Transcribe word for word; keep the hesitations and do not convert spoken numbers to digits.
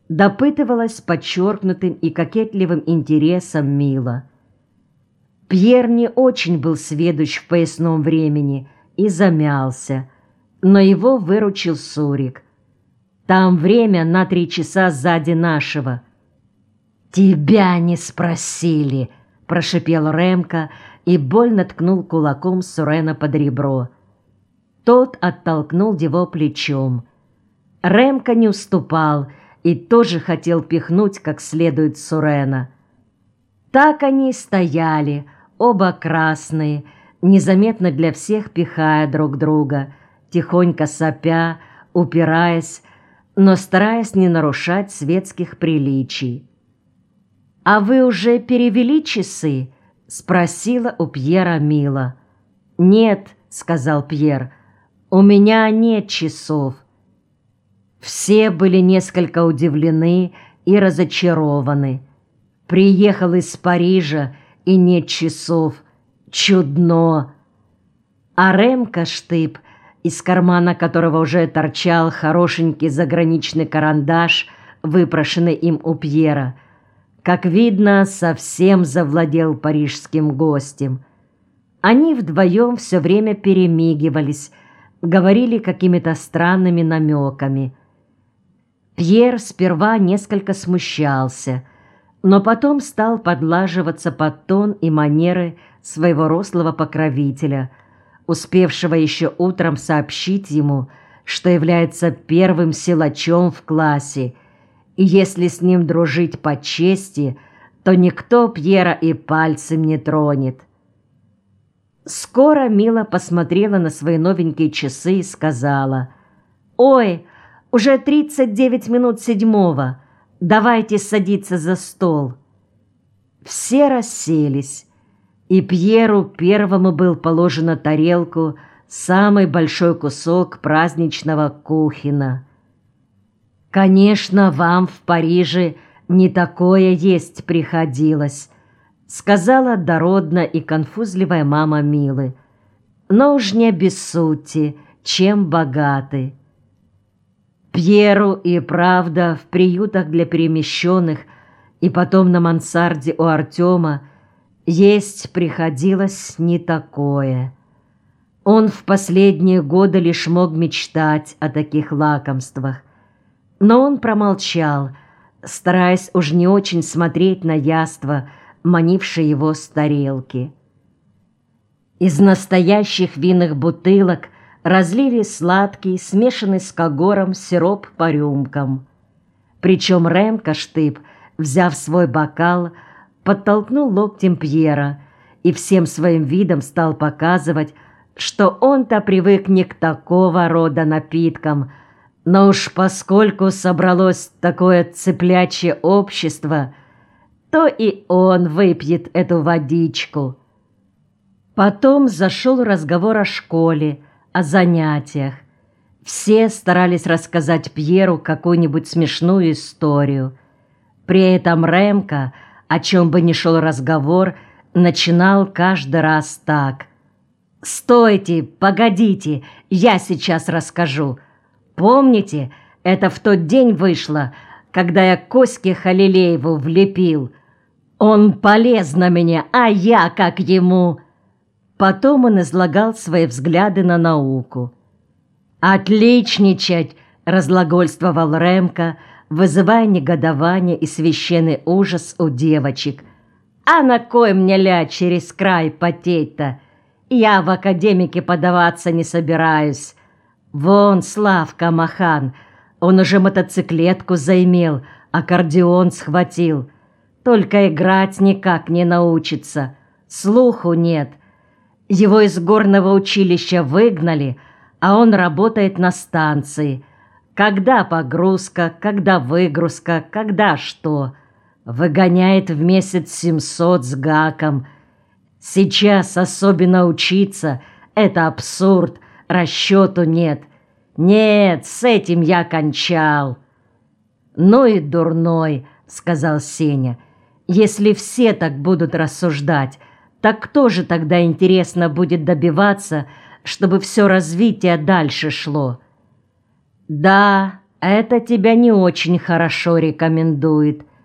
Допытывалась с подчеркнутым и кокетливым интересом Мила. Пьер не очень был сведущ в поясном времени и замялся, но его выручил Сурик. «Там время на три часа сзади нашего». «Тебя не спросили», — прошипел Ремка и больно ткнул кулаком Сурена под ребро. Тот оттолкнул его плечом. Ремка не уступал и тоже хотел пихнуть как следует Сурена. Так они стояли, оба красные, незаметно для всех пихая друг друга, тихонько сопя, упираясь, но стараясь не нарушать светских приличий. «А вы уже перевели часы?» — спросила у Пьера Мила. «Нет», — сказал Пьер, — «у меня нет часов». Все были несколько удивлены и разочарованы. Приехал из Парижа и нет часов. Чудно! А Ремка Штып, из кармана которого уже торчал хорошенький заграничный карандаш, выпрошенный им у Пьера, как видно, совсем завладел парижским гостем. Они вдвоем все время перемигивались, говорили какими-то странными намеками. Пьер сперва несколько смущался, но потом стал подлаживаться под тон и манеры своего рослого покровителя, успевшего еще утром сообщить ему, что является первым силачом в классе, и если с ним дружить по чести, то никто Пьера и пальцем не тронет. Скоро Мила посмотрела на свои новенькие часы и сказала: «Ой, уже тридцать девять минут седьмого. Давайте садиться за стол». Все расселись, и Пьеру первому был положен на тарелку самый большой кусок праздничного кухина. «Конечно, вам в Париже не такое есть приходилось», — сказала дородная и конфузливая мама Милы. «Но уж не обессудьте, чем богаты». Пьеру и правда в приютах для перемещенных и потом на мансарде у Артема есть приходилось не такое. Он в последние годы лишь мог мечтать о таких лакомствах. Но он промолчал, стараясь уж не очень смотреть на яства, манившие его с тарелки. Из настоящих винных бутылок разлили сладкий, смешанный с когором сироп по рюмкам. Причем Ремка Штып, взяв свой бокал, подтолкнул локтем Пьера и всем своим видом стал показывать, что он-то привык не к такого рода напиткам, но уж поскольку собралось такое цыплячье общество, то и он выпьет эту водичку. Потом зашел разговор о школе, о занятиях. Все старались рассказать Пьеру какую-нибудь смешную историю. При этом Ремка, о чем бы ни шел разговор, начинал каждый раз так: «Стойте, погодите, я сейчас расскажу. Помните, это в тот день вышло, когда я Коське Халилееву влепил. Он полез на меня, а я как ему». Потом он излагал свои взгляды на науку. «Отличничать!» — разглагольствовал Ремка, вызывая негодование и священный ужас у девочек. «А на кой мне ля через край потеть-то? Я в академике подаваться не собираюсь. Вон Славка Махан, он уже мотоциклетку заимел, аккордеон схватил. Только играть никак не научится, слуху нет. Его из горного училища выгнали, а он работает на станции. Когда погрузка, когда выгрузка, когда что. Выгоняет в месяц семьсот с гаком. Сейчас особенно учиться — это абсурд, расчету нет. Нет, с этим я кончал». «Ну и дурной», — сказал Сеня. «Если все так будут рассуждать, так кто же тогда, интересно, будет добиваться, чтобы все развитие дальше шло?» «Да, Это тебя не очень хорошо рекомендует.